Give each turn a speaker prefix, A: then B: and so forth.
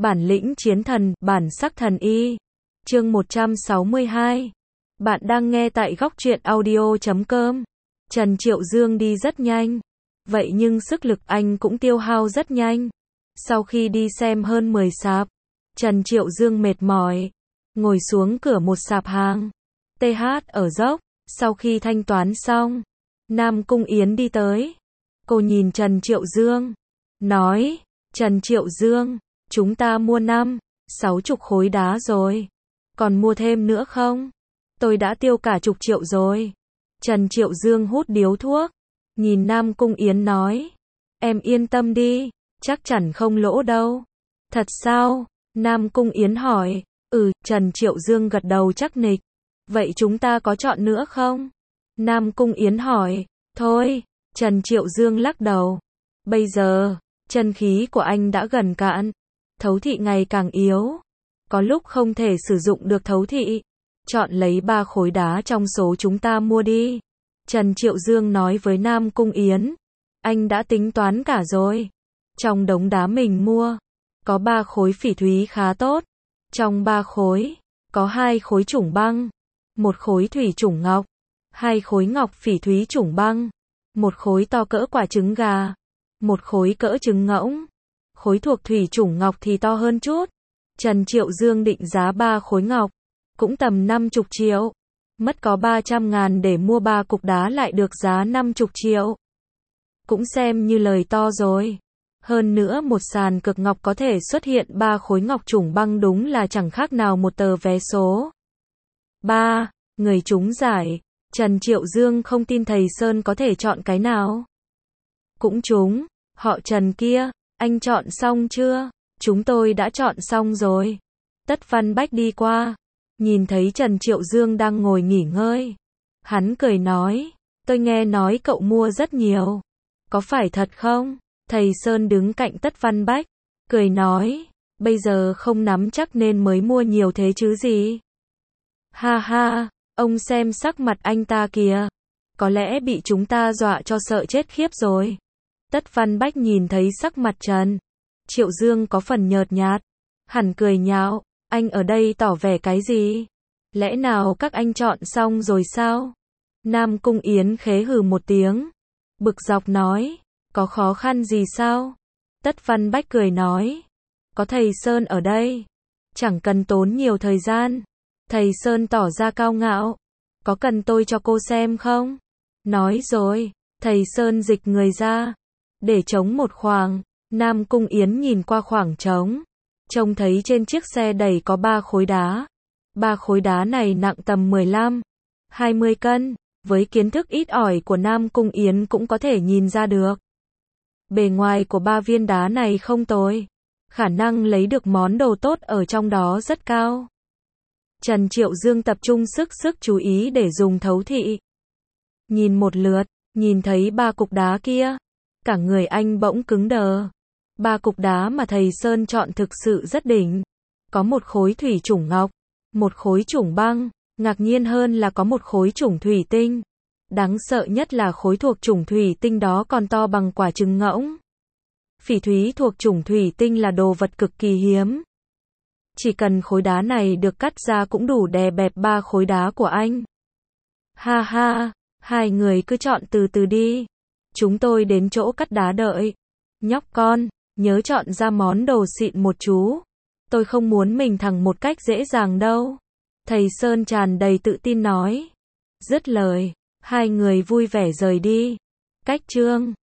A: Bản lĩnh chiến thần, bản sắc thần y. Chương 162. Bạn đang nghe tại góc truyện audio.com. Trần Triệu Dương đi rất nhanh. Vậy nhưng sức lực anh cũng tiêu hao rất nhanh. Sau khi đi xem hơn 10 sạp, Trần Triệu Dương mệt mỏi, ngồi xuống cửa một sạp hàng TH ở dốc. Sau khi thanh toán xong, Nam Cung Yến đi tới. Cô nhìn Trần Triệu Dương, nói, Trần Triệu Dương, chúng ta mua 50-60 khối đá rồi. Còn mua thêm nữa không? Tôi đã tiêu cả chục triệu rồi. Trần Triệu Dương hút điếu thuốc, nhìn Nam Cung Yến nói, em yên tâm đi, chắc chắn không lỗ đâu. Thật sao? Nam Cung Yến hỏi. Trần Triệu Dương gật đầu chắc nịch. Vậy chúng ta có chọn nữa không? Nam Cung Yến hỏi. Thôi, Trần Triệu Dương lắc đầu. Bây giờ, chân khí của anh đã gần cạn. Thấu thị ngày càng yếu. Có lúc không thể sử dụng được thấu thị. Chọn lấy 3 khối đá trong số chúng ta mua đi. Trần Triệu Dương nói với Nam Cung Yến. Anh đã tính toán cả rồi. Trong đống đá mình mua, có 3 khối phỉ thúy khá tốt. Trong 3 khối, có 2 khối chủng băng, 1 khối thủy chủng ngọc, 2 khối ngọc phỉ thúy chủng băng, 1 khối to cỡ quả trứng gà, 1 khối cỡ trứng ngỗng. Khối thuộc thủy chủng ngọc thì to hơn chút. Trần Triệu Dương định giá 3 khối ngọc, cũng tầm 50 triệu. Mất có 300.000 để mua 3 cục đá lại được giá 50 triệu. Cũng xem như lời to rồi. Hơn nữa một sàn cực ngọc có thể xuất hiện 3 khối ngọc chủng băng đúng là chẳng khác nào một tờ vé số. 3. Người trúng giải. Trần Triệu Dương không tin thầy Sơn có thể chọn cái nào. Cũng trúng. Họ Trần kia, anh chọn xong chưa? Chúng tôi đã chọn xong rồi. Tất Văn Bách đi qua, nhìn thấy Trần Triệu Dương đang ngồi nghỉ ngơi. Hắn cười nói, tôi nghe nói cậu mua rất nhiều. Có phải thật không? Thầy Sơn đứng cạnh Tất Văn Bách, cười nói, bây giờ không nắm chắc nên mới mua nhiều thế chứ gì. Ha ha, ông xem sắc mặt anh ta kìa, có lẽ bị chúng ta dọa cho sợ chết khiếp rồi. Tất Văn Bách nhìn thấy sắc mặt Trần Triệu Dương có phần nhợt nhạt, hẳn cười nhạo, anh ở đây tỏ vẻ cái gì? Lẽ nào các anh chọn xong rồi sao? Nam Cung Yến khế hừ một tiếng, bực dọc nói, có khó khăn gì sao? Tất Văn Bách cười nói, có thầy Sơn ở đây, chẳng cần tốn nhiều thời gian. Thầy Sơn tỏ ra cao ngạo, có cần tôi cho cô xem không? Nói rồi, thầy Sơn dịch người ra, để trống một khoảng. Nam Cung Yến nhìn qua khoảng trống, trông thấy trên chiếc xe đẩy có 3 khối đá. 3 khối đá này nặng tầm 15-20 cân, với kiến thức ít ỏi của Nam Cung Yến cũng có thể nhìn ra được. Bề ngoài của 3 viên đá này không tồi, khả năng lấy được món đồ tốt ở trong đó rất cao. Trần Triệu Dương tập trung sức chú ý để dùng thấu thị. Nhìn một lượt, nhìn thấy 3 cục đá kia, cả người anh bỗng cứng đờ. 3 cục đá mà thầy Sơn chọn thực sự rất đỉnh. Có 1 khối thủy chủng ngọc, 1 khối chủng băng, ngạc nhiên hơn là có 1 khối chủng thủy tinh. Đáng sợ nhất là khối thuộc chủng thủy tinh đó còn to bằng quả trứng ngỗng. Phỉ thúy thuộc chủng thủy tinh là đồ vật cực kỳ hiếm. Chỉ cần khối đá này được cắt ra cũng đủ đè bẹp 3 khối đá của anh. Ha ha, hai người cứ chọn từ từ đi. Chúng tôi đến chỗ cắt đá đợi. Nhóc con, nhớ chọn ra món đồ xịn một chú. Tôi không muốn mình thằng một cách dễ dàng đâu. Thầy Sơn tràn đầy tự tin nói. Dứt lời, hai người vui vẻ rời đi. Cách chương